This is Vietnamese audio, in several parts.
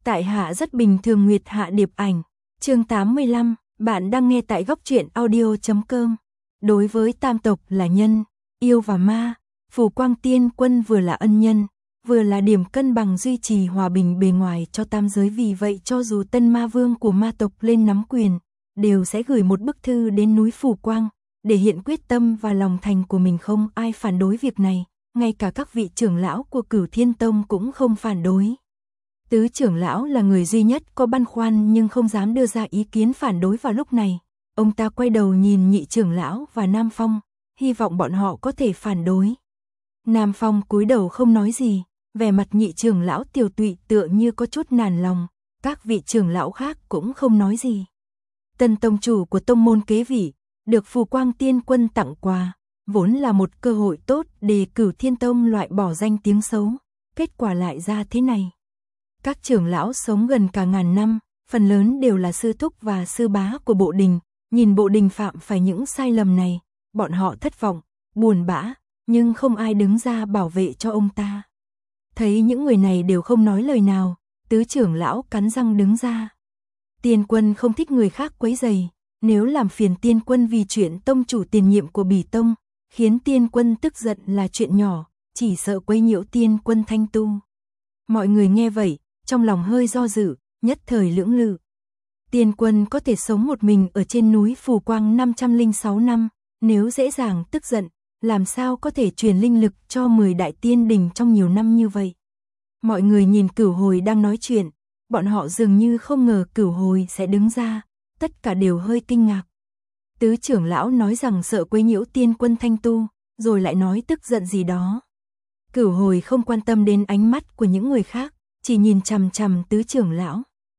Tại hạ rất bình thường Nguyệt Hạ Điệp Ảnh. Chương 85, bạn đang nghe tại góc truyện audio.com. Đối với tam tộc là nhân, yêu và ma, Phù Quang Tiên Quân vừa là ân nhân, vừa là điểm cân bằng duy trì hòa bình bề ngoài cho tam giới, vì vậy cho dù tân ma vương của ma tộc lên nắm quyền, đều sẽ gửi một bức thư đến núi Phù Quang, để hiện quyết tâm và lòng thành của mình. Không ai phản đối việc này, ngay cả các vị trưởng lão của Cửu Thiên Tông cũng không phản đối. Tứ trưởng lão là người duy nhất có băn khoăn nhưng không dám đưa ra ý kiến phản đối vào lúc này. Ông ta quay đầu nhìn nhị trưởng lão và Nam Phong, hy vọng bọn họ có thể phản đối. Nam Phong cúi đầu không nói gì, vẻ mặt nhị trưởng lão tiều tụy tựa như có chút nản lòng, các vị trưởng lão khác cũng không nói gì. Tân tông chủ của tông môn kế vị, được Phù Quang Tiên Quân tặng quà, vốn là một cơ hội tốt để Cửu Thiên Tông loại bỏ danh tiếng xấu, kết quả lại ra thế này. Các trưởng lão sống gần cả ngàn năm, phần lớn đều là sư thúc và sư bá của bộ đình, nhìn bộ đình phạm phải những sai lầm này, bọn họ thất vọng, buồn bã, nhưng không ai đứng ra bảo vệ cho ông ta. Thấy những người này đều không nói lời nào, tứ trưởng lão cắn răng đứng ra. Tiên Quân không thích người khác quấy rầy, nếu làm phiền Tiên Quân vì chuyện tông chủ tiền nhiệm của Bỉ Tông, khiến Tiên Quân tức giận là chuyện nhỏ, chỉ sợ quấy nhiễu Tiên Quân thanh tu. Mọi người nghe vậy, trong lòng hơi do dự, nhất thời lưỡng lự. Tiên Quân có thể sống một mình ở trên núi Phù Quang 506 năm, nếu dễ dàng tức giận, làm sao có thể truyền linh lực cho 10 đại tiên đình trong nhiều năm như vậy. Mọi người nhìn Cửu Hồi đang nói chuyện, bọn họ dường như không ngờ Cửu Hồi sẽ đứng ra, tất cả đều hơi kinh ngạc. Tứ trưởng lão nói rằng sợ quấy nhiễu Tiên Quân thanh tu, rồi lại nói tức giận gì đó. Cửu Hồi không quan tâm đến ánh mắt của những người khác, chỉ nhìn chằm chằm tứ trưởng lão.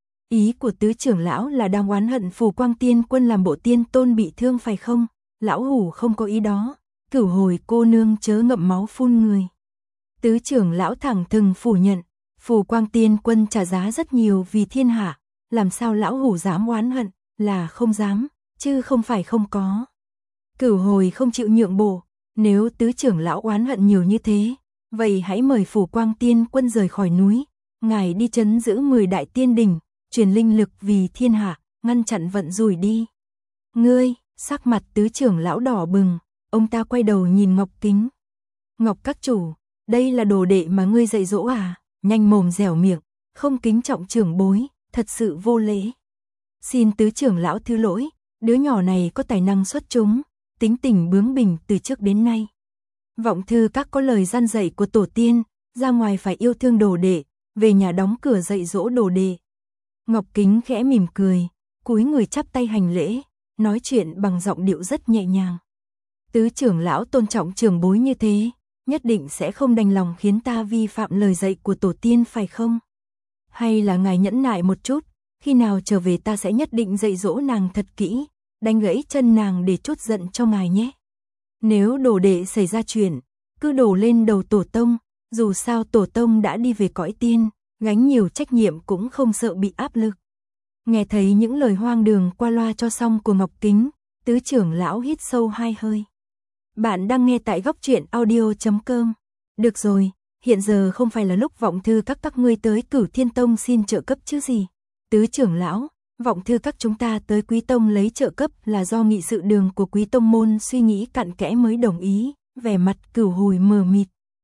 Ý của tứ trưởng lão là đang oán hận Phù Quang Tiên Quân làm bộ tiên tôn bị thương phải không? Lão hủ không có ý đó, Cửu Hồi cô nương chớ ngậm máu phun người. Tứ trưởng lão thẳng thừng phủ nhận, Phù Quang Tiên Quân trả giá rất nhiều vì thiên hạ, làm sao lão hủ dám oán hận, là không dám, chứ không phải không có. Cửu Hồi không chịu nhượng bộ, nếu tứ trưởng lão oán hận nhiều như thế, vậy hãy mời Phù Quang Tiên Quân rời khỏi núi, ngài đi trấn giữ 10 đại tiên đình, truyền linh lực vì thiên hạ, ngăn chặn vận rủi đi. Ngươi, sắc mặt tứ trưởng lão đỏ bừng, ông ta quay đầu nhìn Ngọc Kính. Ngọc các chủ, đây là đồ đệ mà ngươi dạy dỗ à? Nhanh mồm dẻo miệng, không kính trọng trưởng bối, thật sự vô lễ. Xin tứ trưởng lão thứ lỗi, đứa nhỏ này có tài năng xuất chúng, tính tình bướng bỉnh từ trước đến nay. Vọng thư các có lời gian dạy của tổ tiên, ra ngoài phải yêu thương đồ đệ, về nhà đóng cửa dạy dỗ đồ đệ. Ngọc Kính khẽ mỉm cười, cúi người chắp tay hành lễ, nói chuyện bằng giọng điệu rất nhẹ nhàng. Tứ trưởng lão tôn trọng trưởng bối như thế, nhất định sẽ không đành lòng khiến ta vi phạm lời dạy của tổ tiên phải không? Hay là ngài nhẫn nại một chút, khi nào trở về ta sẽ nhất định dạy dỗ nàng thật kỹ, đánh gãy chân nàng để trút giận cho ngài nhé. Nếu đồ đệ xảy ra chuyện, cứ đổ lên đầu tổ tông, dù sao tổ tông đã đi về cõi tiên, gánh nhiều trách nhiệm cũng không sợ bị áp lực. Nghe thấy những lời hoang đường qua loa cho xong của Ngọc Kính, tứ trưởng lão hít sâu hai hơi. Bạn đang nghe tại góc truyện audio.com. Được rồi, hiện giờ không phải là lúc vọng thư các ngươi tới Cửu Thiên Tông xin trợ cấp chứ gì. Tứ trưởng lão, vọng thư các chúng ta tới Quý Tông lấy trợ cấp là do nghị sự đường của Quý Tông môn suy nghĩ cặn kẽ mới đồng ý, vẻ mặt Cửu Hồi mờ mịt.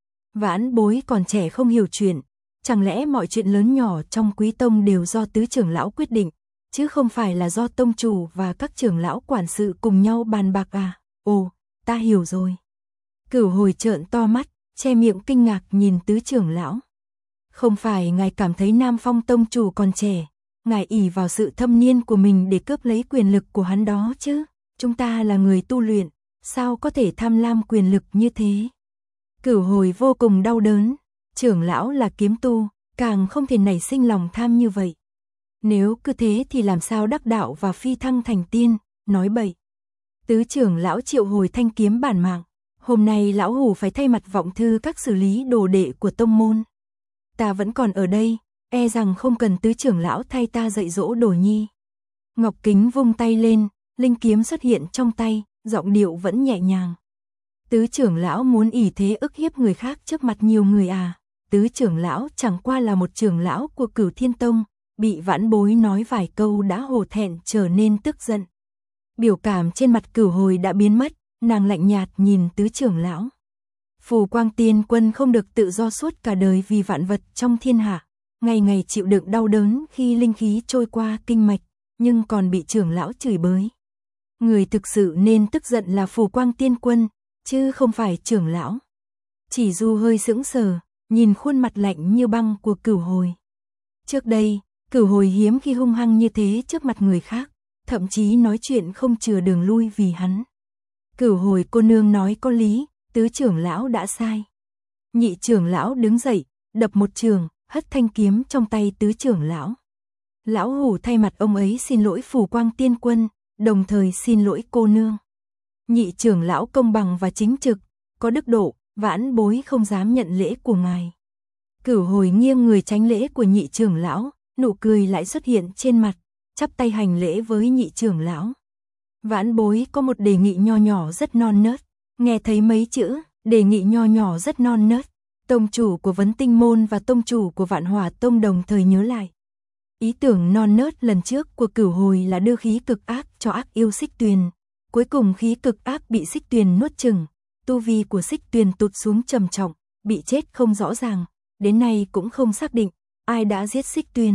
Vãn bối còn trẻ không hiểu chuyện, chẳng lẽ mọi chuyện lớn nhỏ trong Quý Tông đều do tứ trưởng lão quyết định, chứ không phải là do tông chủ và các trưởng lão quản sự cùng nhau bàn bạc à? Ồ, ta hiểu rồi. Cửu Hồi trợn to mắt, che miệng kinh ngạc nhìn tứ trưởng lão. Không phải ngài cảm thấy Nam Phong tông chủ còn trẻ, ngài ỷ vào sự thâm niên của mình để cướp lấy quyền lực của hắn đó chứ? Chúng ta là người tu luyện, sao có thể tham lam quyền lực như thế? Cửu Hồi vô cùng đau đớn, trưởng lão là kiếm tu, càng không thể nảy sinh lòng tham như vậy. Nếu cứ thế thì làm sao đắc đạo và phi thăng thành tiên, nói bậy. Tứ trưởng lão triệu hồi thanh kiếm bản mạng, hôm nay lão hủ phải thay mặt vọng thư các xử lý đồ đệ của tông môn. Ta vẫn còn ở đây, e rằng không cần tứ trưởng lão thay ta dạy dỗ đồ nhi. Ngọc Kính vung tay lên, linh kiếm xuất hiện trong tay, giọng điệu vẫn nhẹ nhàng. Tứ trưởng lão muốn ỷ thế ức hiếp người khác trước mặt nhiều người à? Tứ trưởng lão chẳng qua là một trưởng lão của Cửu Thiên Tông, bị vãn bối nói vài câu đã hổ thẹn trở nên tức giận. Biểu cảm trên mặt Cửu Hồi đã biến mất, nàng lạnh nhạt nhìn tứ trưởng lão. Phù Quang Tiên Quân không được tự do suốt cả đời vì vạn vật trong thiên hạ, ngày ngày chịu đựng đau đớn khi linh khí trôi qua kinh mạch, nhưng còn bị trưởng lão chửi bới. Người thực sự nên tức giận là Phù Quang Tiên Quân, chứ không phải trưởng lão. Chỉ Du hơi sững sờ, nhìn khuôn mặt lạnh như băng của Cửu Hồi. Trước đây, Cửu Hồi hiếm khi hung hăng như thế trước mặt người khác, thậm chí nói chuyện không chừa đường lui vì hắn. Cửu Hồi cô nương nói có lý, tứ trưởng lão đã sai. Nhị trưởng lão đứng dậy, đập một trường, hất thanh kiếm trong tay tứ trưởng lão. Lão Hủ thay mặt ông ấy xin lỗi Phù Quang Tiên Quân, đồng thời xin lỗi cô nương. Nhị trưởng lão công bằng và chính trực, có đức độ, vãn bối không dám nhận lễ của ngài. Cửu Hồi nghiêng người tránh lễ của nhị trưởng lão, nụ cười lại xuất hiện trên mặt, chắp tay hành lễ với nhị trưởng lão. Vãn bối có một đề nghị nho nhỏ rất non nớt. Nghe thấy mấy chữ, đề nghị nho nhỏ rất non nớt, tông chủ của Vấn Tinh Môn và tông chủ của Vạn Hỏa Tông đồng thời nhớ lại. Ý tưởng non nớt lần trước của Cửu Hồi là đưa khí cực ác cho ác yêu Xích Tuyền. Cuối cùng khí cực ác bị Xích Tuyền nuốt chửng, tu vi của Xích Tuyền tụt xuống trầm trọng, bị chết không rõ ràng, đến nay cũng không xác định ai đã giết Xích Tuyền.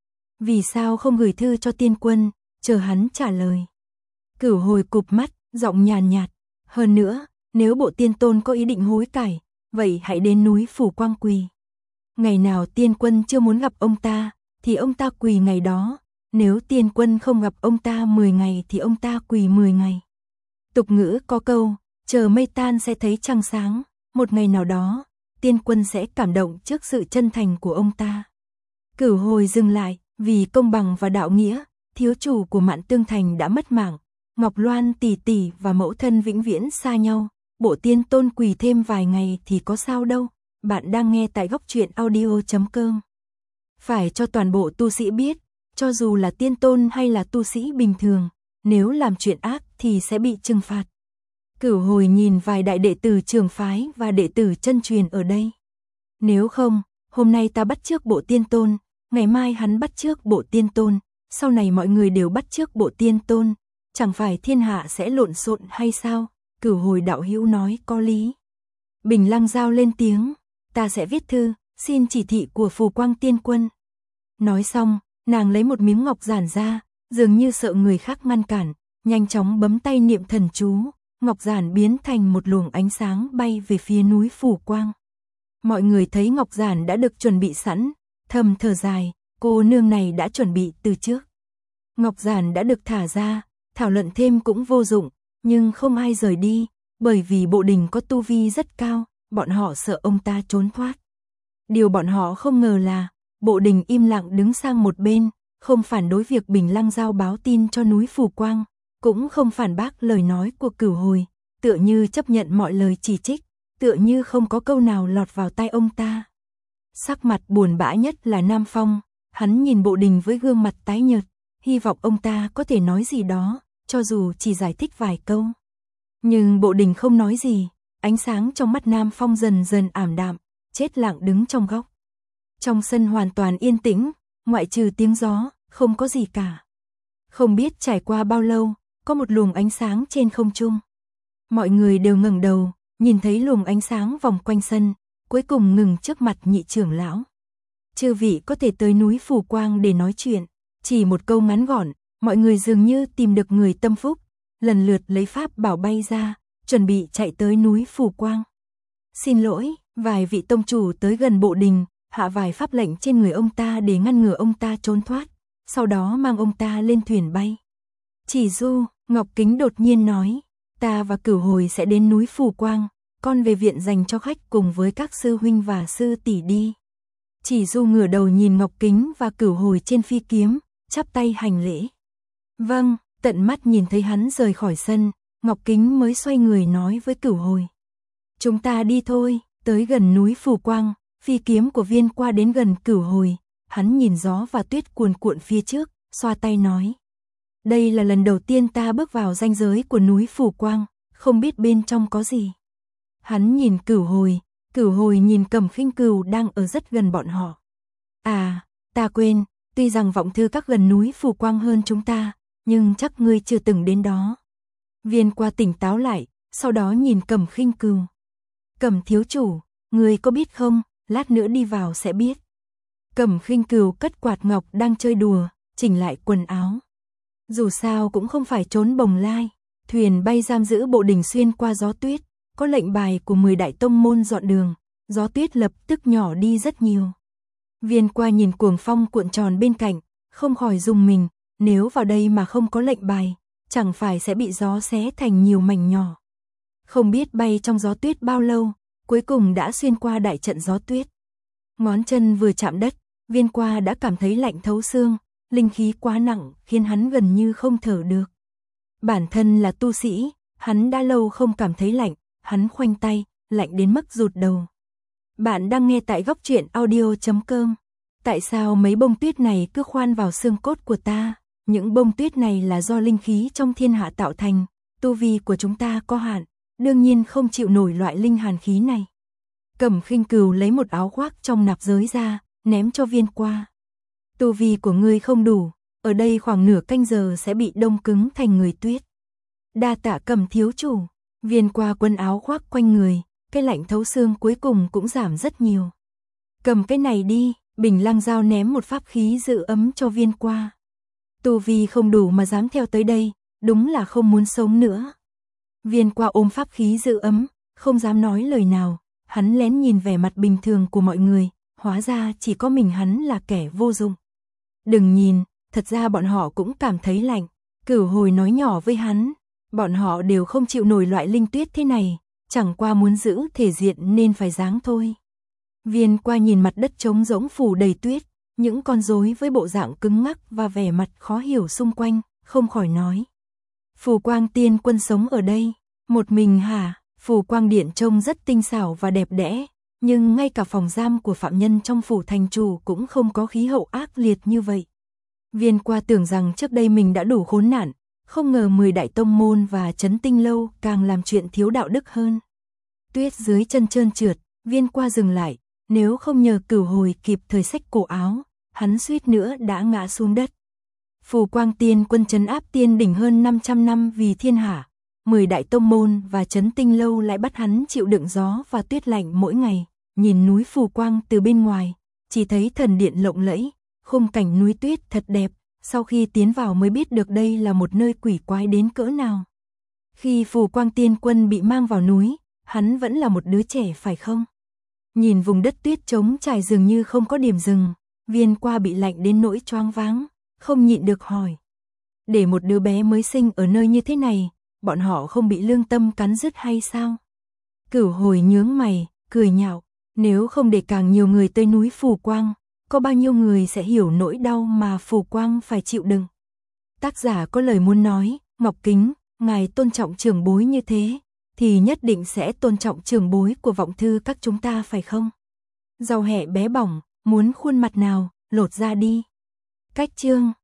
Vì sao không gửi thư cho Tiên Quân, chờ hắn trả lời. Cửu Hồi cụp mắt, giọng nhàn nhạt, hơn nữa, nếu bộ tiên tôn có ý định hối cải, vậy hãy đến núi Phủ Quang quỳ. Ngày nào Tiên Quân chưa muốn gặp ông ta, thì ông ta quỳ ngày đó, nếu Tiên Quân không gặp ông ta 10 ngày thì ông ta quỳ 10 ngày. Tục ngữ có câu, chờ mây tan sẽ thấy trăng sáng, một ngày nào đó, Tiên Quân sẽ cảm động trước sự chân thành của ông ta. Cửu Hồi dừng lại, vì công bằng và đạo nghĩa, thiếu chủ của Mạn Tương Thành đã mất mạng, Ngọc Loan tỷ tỷ và mẫu thân vĩnh viễn xa nhau, bộ tiên tôn quỳ thêm vài ngày thì có sao đâu. Bạn đang nghe tại góc truyện audio.com. Phải cho toàn bộ tu sĩ biết, cho dù là tiên tôn hay là tu sĩ bình thường, nếu làm chuyện ác thì sẽ bị trừng phạt. Cửu Hồi nhìn vài đại đệ tử trường phái và đệ tử chân truyền ở đây. Nếu không, hôm nay ta bắt chước bộ tiên tôn, ngày mai hắn bắt chước bộ tiên tôn, sau này mọi người đều bắt chước bộ tiên tôn, chẳng phải thiên hạ sẽ lộn xộn hay sao? Cửu Hồi đạo hữu nói có lý. Bình Lăng Giao lên tiếng, ta sẽ viết thư, xin chỉ thị của Phù Quang Tiên Quân. Nói xong, nàng lấy một miếng ngọc giản ra, dường như sợ người khác ngăn cản, nhanh chóng bấm tay niệm thần chú, ngọc giản biến thành một luồng ánh sáng bay về phía núi Phủ Quang. Mọi người thấy ngọc giản đã được chuẩn bị sẵn, thầm thở dài, cô nương này đã chuẩn bị từ trước. Ngọc giản đã được thả ra, thảo luận thêm cũng vô dụng, nhưng không ai rời đi, bởi vì Bộ Đình có tu vi rất cao, bọn họ sợ ông ta trốn thoát. Điều bọn họ không ngờ là, Bộ Đình im lặng đứng sang một bên, không phản đối việc Bình Lăng Giao báo tin cho núi Phủ Quang, cũng không phản bác lời nói của Cửu Hồi, tựa như chấp nhận mọi lời chỉ trích, tựa như không có câu nào lọt vào tai ông ta. Sắc mặt buồn bã nhất là Nam Phong, hắn nhìn Bộ Đình với gương mặt tái nhợt, hy vọng ông ta có thể nói gì đó, cho dù chỉ giải thích vài câu. Nhưng Bộ Đình không nói gì, ánh sáng trong mắt Nam Phong dần dần ảm đạm, chết lặng đứng trong góc. Trong sân hoàn toàn yên tĩnh, ngoại trừ tiếng gió, không có gì cả. Không biết trải qua bao lâu, có một luồng ánh sáng trên không trung. Mọi người đều ngẩng đầu, nhìn thấy luồng ánh sáng vòng quanh sân, cuối cùng ngừng trước mặt nhị trưởng lão. Chư vị có thể tới núi Phủ Quang để nói chuyện. Chỉ một câu ngắn gọn, mọi người dường như tìm được người tâm phúc, lần lượt lấy pháp bảo bay ra, chuẩn bị chạy tới núi Phủ Quang. Xin lỗi, vài vị tông chủ tới gần Bộ Đình, hạ vài pháp lệnh trên người ông ta để ngăn ngừa ông ta trốn thoát, sau đó mang ông ta lên thuyền bay. Chỉ Du, Ngọc Kính đột nhiên nói, ta và Cửu Hồi sẽ đến núi Phủ Quang, con về viện dành cho khách cùng với các sư huynh và sư tỷ đi. Chỉ Du ngửa đầu nhìn Ngọc Kính và Cửu Hồi trên phi kiếm, chắp tay hành lễ. Vâng, tận mắt nhìn thấy hắn rời khỏi sân, Ngọc Kính mới xoay người nói với Cửu Hồi. Chúng ta đi thôi, tới gần núi Phủ Quang, phi kiếm của Viên qua đến gần Cửu Hồi, hắn nhìn gió và tuyết cuồn cuộn phía trước, xoa tay nói. Đây là lần đầu tiên ta bước vào ranh giới của núi Phủ Quang, không biết bên trong có gì. Hắn nhìn Cửu Hồi, Cửu Hồi nhìn Cẩm Khinh Cừu đang ở rất gần bọn họ. À, ta quên, tuy rằng vọng thư các gần núi Phù Quang hơn chúng ta, nhưng chắc ngươi chưa từng đến đó. Viên Qua tỉnh táo lại, sau đó nhìn Cẩm Khinh Cừu. Cẩm thiếu chủ, ngươi có biết không, lát nữa đi vào sẽ biết. Cẩm Khinh Cừu cất quạt ngọc đang chơi đùa, chỉnh lại quần áo. Dù sao cũng không phải trốn bồng lai, thuyền bay giam giữ bộ đình xuyên qua gió tuyết, có lệnh bài của 10 đại tông môn dọn đường, gió tuyết lập tức nhỏ đi rất nhiều. Viên Qua nhìn cuồng phong cuộn tròn bên cạnh, không khỏi rùng mình, nếu vào đây mà không có lệnh bài, chẳng phải sẽ bị gió xé thành nhiều mảnh nhỏ. Không biết bay trong gió tuyết bao lâu, cuối cùng đã xuyên qua đại trận gió tuyết. Ngón chân vừa chạm đất, Viên Qua đã cảm thấy lạnh thấu xương, linh khí quá nặng khiến hắn gần như không thở được. Bản thân là tu sĩ, hắn đã lâu không cảm thấy lạnh, hắn khoanh tay, lạnh đến mức rụt đầu. Bạn đang nghe tại góc truyện audio.com. Tại sao mấy bông tuyết này cứ khoan vào xương cốt của ta? Những bông tuyết này là do linh khí trong thiên hạ tạo thành, tu vi của chúng ta có hạn, đương nhiên không chịu nổi loại linh hàn khí này. Cẩm Khinh Cừu lấy một áo khoác trong nạp giới ra, ném cho Viên Qua. Tu vi của ngươi không đủ, ở đây khoảng nửa canh giờ sẽ bị đông cứng thành người tuyết. Đa tạ Cẩm thiếu chủ. Viên Qua quấn áo khoác quanh người, cái lạnh thấu xương cuối cùng cũng giảm rất nhiều. Cầm cái này đi, Bình Lăng Dao ném một pháp khí giữ ấm cho Viên Qua. Tu vi không đủ mà dám theo tới đây, đúng là không muốn sống nữa. Viên Qua ôm pháp khí giữ ấm, không dám nói lời nào, hắn lén nhìn vẻ mặt bình thường của mọi người, hóa ra chỉ có mình hắn là kẻ vô dụng. Đừng nhìn, thật ra bọn họ cũng cảm thấy lạnh. Cửu Hồi nói nhỏ với hắn, bọn họ đều không chịu nổi loại linh tuyết thế này, chẳng qua muốn giữ thể diện nên phải giáng thôi. Viên Qua nhìn mặt đất trống rỗng phủ đầy tuyết, những con rối với bộ dạng cứng ngắc và vẻ mặt khó hiểu xung quanh, không khỏi nói. Phù Quang Tiên Quân sống ở đây, một mình hả? Phù Quang Điện trông rất tinh xảo và đẹp đẽ, nhưng ngay cả phòng giam của phạm nhân trong phủ thành chủ cũng không có khí hậu ác liệt như vậy. Viên Qua tưởng rằng trước đây mình đã đủ khốn nạn, không ngờ 10 đại tông môn và Trấn Tinh Lâu càng làm chuyện thiếu đạo đức hơn. Tuyết dưới chân trơn trượt, Viên Qua dừng lại, nếu không nhờ Cửu Hồi kịp thời xách cổ áo, hắn suýt nữa đã ngã xuống đất. Phù Quang Tiên Quân trấn áp tiên đỉnh hơn 500 năm vì thiên hạ, 10 đại tông môn và Trấn Tinh Lâu lại bắt hắn chịu đựng gió và tuyết lạnh mỗi ngày. Nhìn núi Phù Quang từ bên ngoài, chỉ thấy thần điện lộng lẫy, khung cảnh núi tuyết thật đẹp, sau khi tiến vào mới biết được đây là một nơi quỷ quái đến cỡ nào. Khi Phù Quang Tiên Quân bị mang vào núi, hắn vẫn là một đứa trẻ phải không? Nhìn vùng đất tuyết trống trải dường như không có điểm dừng, Viên Qua bị lạnh đến nỗi choáng váng, không nhịn được hỏi. Để một đứa bé mới sinh ở nơi như thế này, bọn họ không bị lương tâm cắn rứt hay sao? Cửu Hồi nhướng mày, cười nhạo, nếu không để càng nhiều người tới núi Phù Quang, có bao nhiêu người sẽ hiểu nỗi đau mà Phù Quang phải chịu đựng. Tác giả có lời muốn nói, Ngọc Kính, ngài tôn trọng trưởng bối như thế, thì nhất định sẽ tôn trọng trưởng bối của vọng thư các chúng ta phải không? Rau hẹ bé bỏng, muốn khuôn mặt nào, lột ra đi. Cách chương